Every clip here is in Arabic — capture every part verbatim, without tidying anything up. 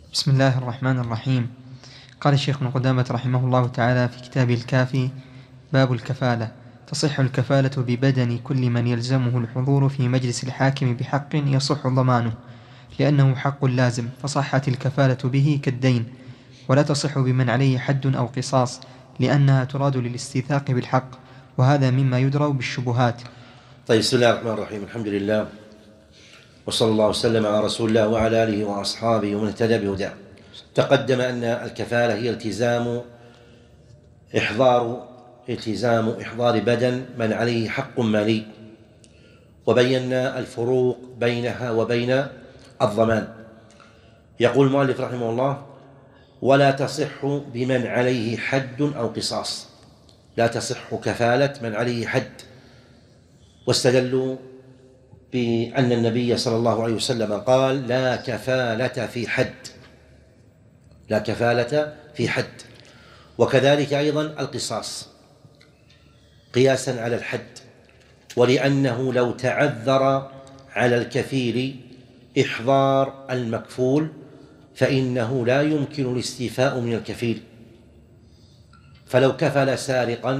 بسم الله الرحمن الرحيم. قال الشيخ ابن قدامة رحمه الله تعالى في كتابه الكافي: باب الكفالة. تصح الكفالة ببدن كل من يلزمه الحضور في مجلس الحاكم بحق يصح ضمانه، لأنه حق لازم، فصحت الكفالة به كالدين، ولا تصح بمن عليه حد أو قصاص، لأنها تراد للاستيثاق بالحق، وهذا مما يدرى بالشبهات. طيب، بسم الله الرحمن الرحيم. الحمد لله، وصلى الله وسلم على رسول الله وعلى آله وأصحابه ومن اهتدى بهداه. تقدم أن الكفالة هي التزام إحضار التزام إحضار بدن من عليه حق مالي، وبينا الفروق بينها وبين الضمان. يقول المؤلف رحمه الله: ولا تصح بمن عليه حد أو قصاص. لا تصح كفالة من عليه حد، واستدلوا بأن النبي صلى الله عليه وسلم قال: لا كفالة في حد، لا كفالة في حد. وكذلك أيضا القصاص قياسا على الحد، ولأنه لو تعذر على الكفيل إحضار المكفول فإنه لا يمكن الاستيفاء من الكفيل. فلو كفل سارقا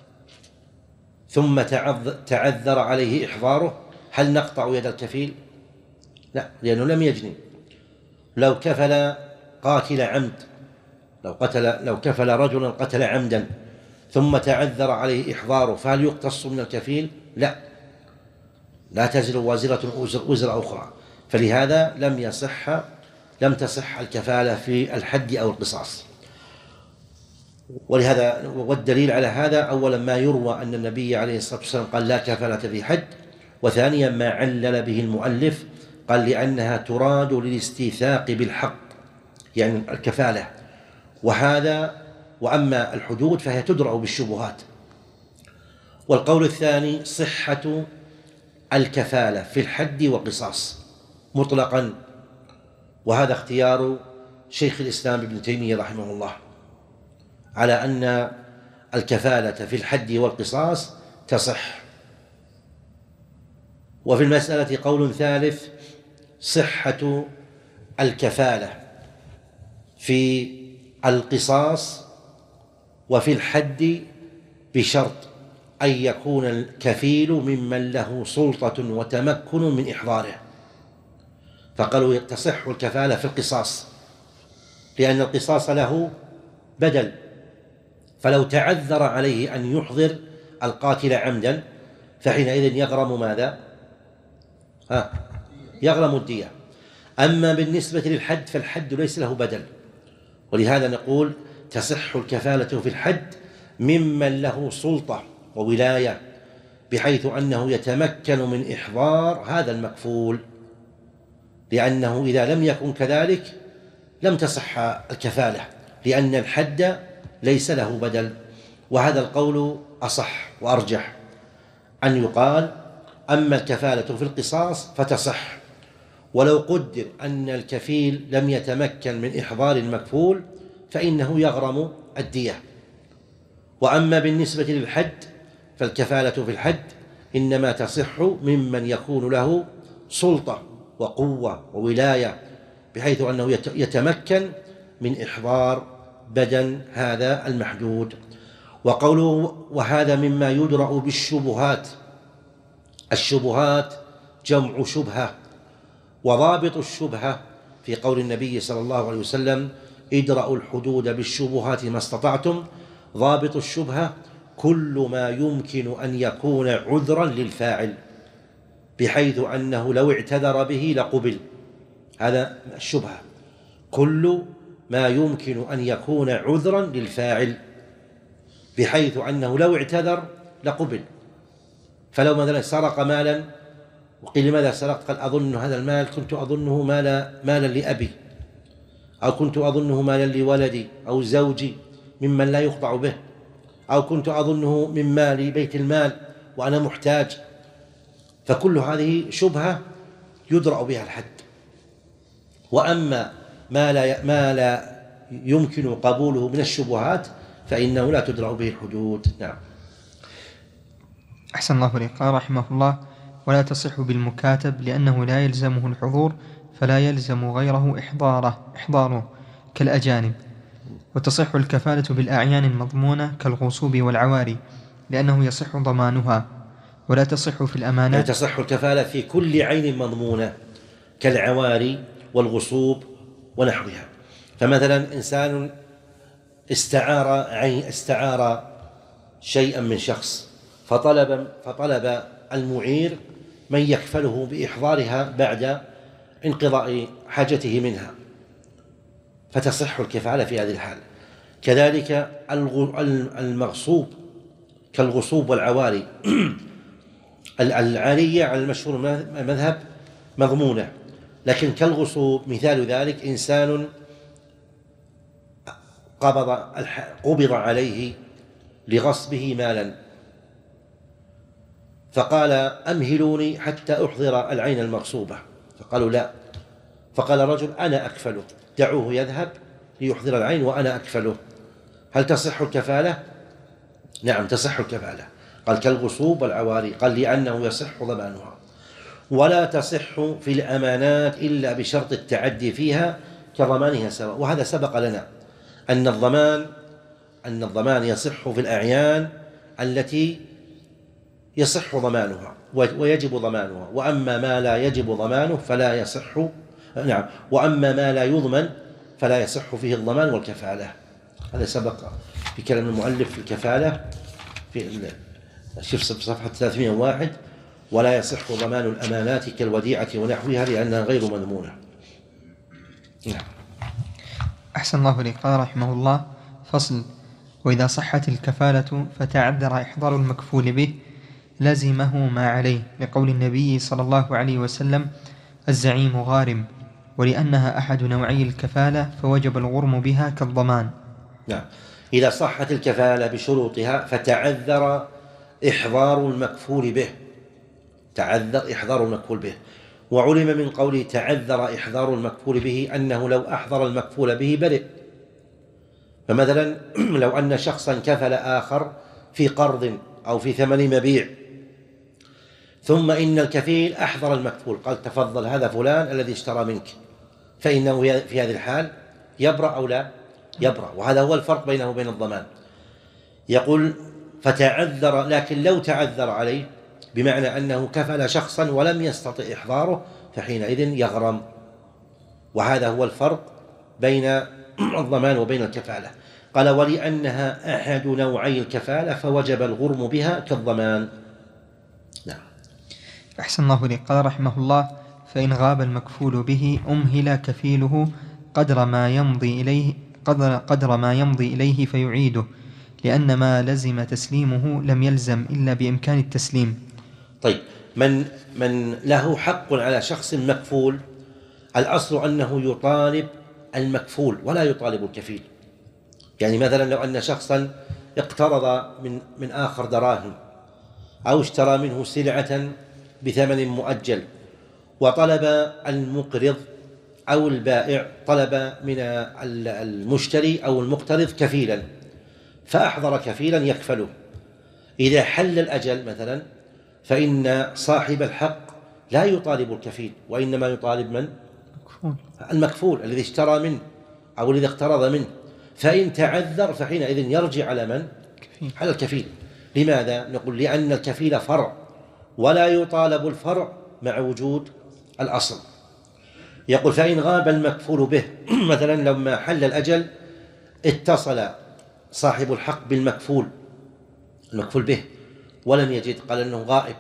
ثم تعذر عليه إحضاره، هل نقطع يد الكفيل؟ لا، لأنه لم يجني. لو كفل قاتل عمد، لو قتل لو كفل رجلا قتل عمدا ثم تعذر عليه إحضاره، فهل يقتص من الكفيل؟ لا، لا تزر وازرة وزر, وزر أخرى. فلهذا لم يصح لم تصح الكفالة في الحد أو القصاص. ولهذا والدليل على هذا: أولا ما يروى أن النبي عليه الصلاة والسلام قال: لا كفالة في حد. وثانيا ما علل به المؤلف، قال: لأنها تراد للاستيثاق بالحق، يعني الكفالة. وهذا وأما الحدود فهي تدرأ بالشبهات. والقول الثاني صحة الكفالة في الحد والقصاص مطلقا، وهذا اختيار شيخ الإسلام ابن تيمية رحمه الله، على أن الكفالة في الحد والقصاص تصح. وفي المسألة قول ثالث: صحة الكفالة في القصاص وفي الحد بشرط أن يكون الكفيل ممن له سلطة وتمكن من إحضاره. فقالوا تصح الكفالة في القصاص لأن القصاص له بدل، فلو تعذر عليه أن يحضر القاتل عمدا فحينئذ يغرم ماذا؟ ها يغرم الدية. أما بالنسبة للحد فالحد ليس له بدل، ولهذا نقول تصح الكفالة في الحد ممن له سلطة وولاية، بحيث أنه يتمكن من إحضار هذا المكفول، لأنه إذا لم يكن كذلك لم تصح الكفالة، لأن الحد ليس له بدل. وهذا القول أصح وأرجح، أن يقال: أما الكفالة في القصاص فتصح ولو قدر أن الكفيل لم يتمكن من إحضار المكفول فإنه يغرم الدية. وأما بالنسبة للحد فالكفالة في الحد إنما تصح ممن يكون له سلطة وقوة وولاية، بحيث أنه يتمكن من إحضار بدن هذا المحدود. وقوله: وهذا مما يدرأ بالشبهات. الشبهات جمع شبهة، وضابط الشبهة في قول النبي صلى الله عليه وسلم: ادرأوا الحدود بالشبهات ما استطعتم. ضابط الشبهة كل ما يمكن أن يكون عذرا للفاعل، بحيث أنه لو اعتذر به لقبل. هذا الشبهة، كل ما يمكن أن يكون عذرا للفاعل، بحيث أنه لو اعتذر لقبل. فلو مثلا سرق مالا وقيل: لماذا سرقت؟ قال: أظن هذا المال كنت أظنه مالا, مالا لأبي، أو كنت أظنه مالا لولدي أو زوجي ممن لا يخضع به، أو كنت أظنه من مال بيت المال وأنا محتاج. فكل هذه شبهة يدرأ بها الحد. وأما ما لا, ما لا يمكن قبوله من الشبهات فإنه لا تدرأ به الحدود. نعم. أحسن الله إليك. قال رحمه الله: ولا تصح بالمكاتب، لأنه لا يلزمه الحضور، فلا يلزم غيره إحضاره, إحضاره كالأجانب. وتصح الكفالة بالأعيان المضمونة كالغصوب والعواري لأنه يصح ضمانها، ولا تصح في الأمانات. يعني تصح الكفالة في كل عين مضمونة كالعواري والغصوب ونحوها. فمثلا إنسان استعار عين استعار شيئا من شخص فطلب فطلب المعير من يكفله بإحضارها بعد انقضاء حاجته منها، فتصح الكفالة في هذه الحال. كذلك المغصوب كالغصوب والعواري العارية على المشهور المذهب مضمونة، لكن كالغصوب مثال ذلك إنسان قبض قبض عليه لغصبه مالا فقال أمهلوني حتى أحضر العين المغصوبة، فقالوا لا، فقال رجل أنا أكفله، دعوه يذهب ليحضر العين وأنا أكفله. هل تصح الكفالة؟ نعم تصح الكفالة. قال كالغصوب والعواري، قال لأنه يصح ضمانها. ولا تصح في الأمانات إلا بشرط التعدي فيها كضمانها سواء، وهذا سبق لنا أن الضمان أن الضمان يصح في الأعيان التي يصح ضمانها ويجب ضمانها، وأما ما لا يجب ضمانه فلا يصح، نعم، وأما ما لا يضمن فلا يصح فيه الضمان والكفالة. هذا سبق في كلام المؤلف في الكفالة في شوف صفحة ثلاثمائة وواحد، ولا يصح ضمان الأمانات كالوديعة ونحوها لأنها غير مضمونة. نعم. أحسن الله إليك. قال رحمه الله: فصل: وإذا صحت الكفالة فتعذر إحضار المكفول به لزمه ما عليه، لقول النبي صلى الله عليه وسلم: الزعيم غارم، ولأنها أحد نوعي الكفالة فوجب الغرم بها كالضمان. نعم. إذا صحت الكفالة بشروطها فتعذر إحضار المكفول به، تعذر إحضار المكفول به، وعلم من قوله تعذر إحضار المكفول به أنه لو أحضر المكفول به برئ. فمثلا لو أن شخصا كفل آخر في قرض أو في ثمن مبيع، ثم إن الكفيل أحضر المكفول قال تفضل هذا فلان الذي اشترى منك، فإنه في هذه الحال يبرأ أو لا يبرأ، وهذا هو الفرق بينه وبين الضمان. يقول فتعذر، لكن لو تعذر عليه بمعنى أنه كفل شخصا ولم يستطع إحضاره فحينئذ يغرم، وهذا هو الفرق بين الضمان وبين الكفالة. قال ولأنها أحد نوعي الكفالة فوجب الغرم بها كالضمان. نعم. أحسن الله إليك. قال رحمه الله: فإن غاب المكفول به أمهل كفيله قدر ما يمضي إليه قدر, قدر ما يمضي إليه فيعيده، لأن ما لزم تسليمه لم يلزم إلا بإمكان التسليم. طيب، من من له حق على شخص مكفول الأصل أنه يطالب المكفول ولا يطالب الكفيل. يعني مثلا لو أن شخصا اقترض من من آخر دراهم أو اشترى منه سلعة بثمن مؤجل، وطلب المقرض أو البائع طلب من المشتري أو المقترض كفيلا، فأحضر كفيلا يكفله. إذا حل الأجل مثلا فإن صاحب الحق لا يطالب الكفيل، وإنما يطالب من؟ المكفول الذي اشترى منه أو الذي اقترض منه. فإن تعذر فحينئذ يرجع على من؟ على الكفيل. لماذا؟ نقول لأن الكفيل فرع ولا يطالب الفرع مع وجود الأصل. يقول فإن غاب المكفول به مثلا لما حل الأجل اتصل صاحب الحق بالمكفول المكفول به ولم يجد، قال أنه غائب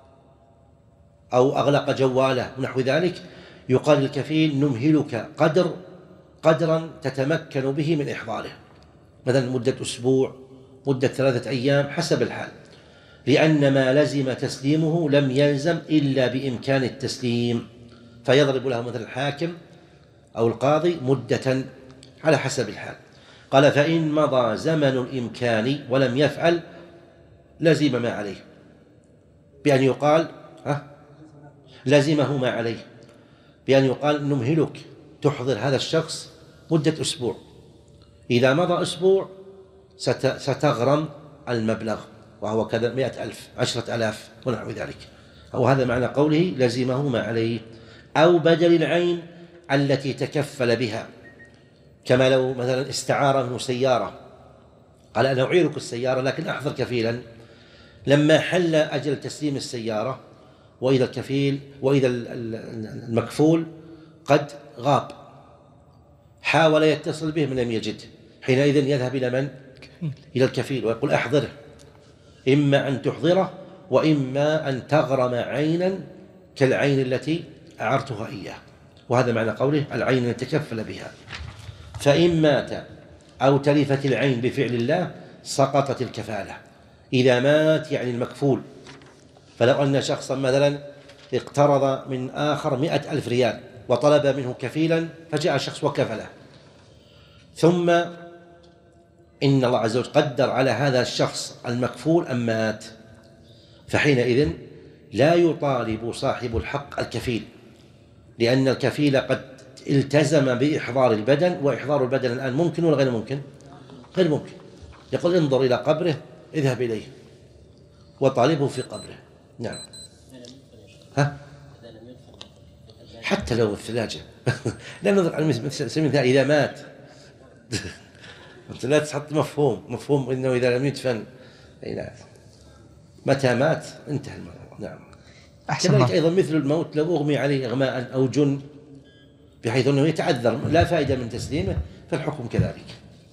أو أغلق جواله ونحو ذلك، يقال للكفيل نمهلك قدر قدرا تتمكن به من إحضاره، مثلا مدة أسبوع، مدة ثلاثة أيام، حسب الحال، لأن ما لزم تسليمه لم يلزم إلا بإمكان التسليم، فيضرب له مثل الحاكم أو القاضي مدة على حسب الحال. قال فإن مضى زمن الإمكان ولم يفعل لزم ما عليه، بأن يقال ها لزمه ما عليه، بأن يقال نمهلك تحضر هذا الشخص مدة أسبوع، إذا مضى أسبوع ستغرم المبلغ وهو كذا مئة ألف عشرة ألاف ونحو ذلك، أو هذا معنى قوله لزمه ما عليه. أو بدل العين التي تكفل بها، كما لو مثلا استعار منه سيارة قال أنا أعيرك السيارة لكن أحضر كفيلا، لما حل أجل تسليم السيارة وإذا الكفيل وإذا المكفول قد غاب، حاول يتصل به من لم يجده، حينئذ يذهب إلى من؟ إلى الكفيل ويقول أحضره، إما أن تحضره وإما أن تغرم عينا كالعين التي أعرتها إياه. وهذا معنى قوله العين التي تكفل بها. فإن مات أو تلفت العين بفعل الله سقطت الكفالة. إذا مات يعني المكفول، فلو أن شخصا مثلا اقترض من آخر مئة ألف ريال وطلب منه كفيلا فجاء شخص وكفله، ثم إن الله عز وجل قدر على هذا الشخص المكفول أن مات، فحينئذ لا يطالب صاحب الحق الكفيل، لأن الكفيل قد التزم بإحضار البدن، وإحضار البدن الآن ممكن ولا غير ممكن؟ غير ممكن. يقول انظر إلى قبره اذهب إليه وطالبه في قبره. نعم. ها؟ حتى لو الثلاجة لا نظر على مثل إذا مات أنت لا تحط مفهوم مفهوم إنه إذا لم يدفن متى مات انتهى الموضوع. نعم. كذلك أيضا مثل الموت لو أغمي عليه إغماء أو جن بحيث أنه يتعذر لا فائدة من تسليمه فالحكم كذلك.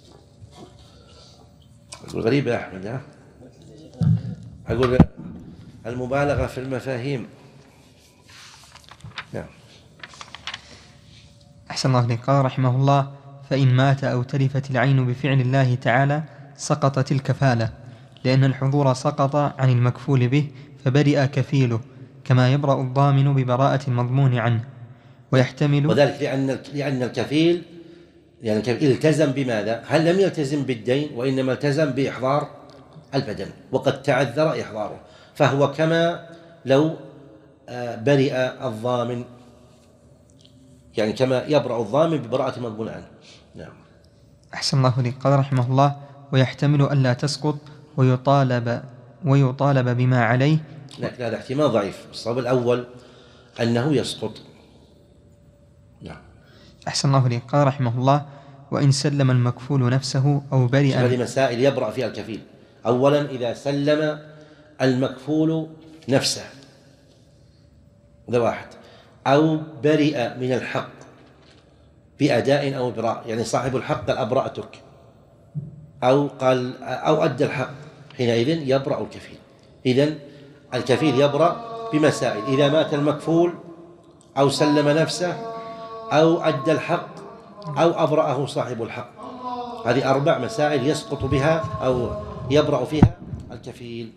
أقول غريب يا أحمد، ها؟ أقول المبالغة في المفاهيم. نعم. أحسن الله إليك. قال رحمه الله: فإن مات أو تلفت العين بفعل الله تعالى سقطت الكفالة، لأن الحضور سقط عن المكفول به فبرئ كفيله، كما يبرأ الضامن ببراءة المضمون عنه. ويحتمل وذلك لأن لأن الكفيل يعني التزم بماذا؟ هل لم يلتزم بالدين وإنما التزم بإحضار البدن، وقد تعذر إحضاره، فهو كما لو برئ الضامن، يعني كما يبرأ الضامن ببراءة المضمون عنه. نعم. أحسن الله إليك. قال رحمه الله: ويحتمل ألا تسقط ويطالب ويطالب بما عليه. لكن هذا احتمال ضعيف، الصواب الأول أنه يسقط. نعم. أحسن الله إليك. قال رحمه الله: وإن سلم المكفول نفسه أو برئ. هذه مسائل يبرأ فيها الكفيل. أولا إذا سلم المكفول نفسه، هذا واحد، أو برئ من الحق بأداء أو إبراء، يعني صاحب الحق قال أبرأتك، أو قال أو أدى الحق، حينئذ يبرأ الكفيل. إذن الكفيل يبرأ بمسائل: إذا مات المكفول أو سلم نفسه أو أدى الحق أو أبرأه صاحب الحق. هذه أربع مسائل يسقط بها أو يبرأ فيها الكفيل.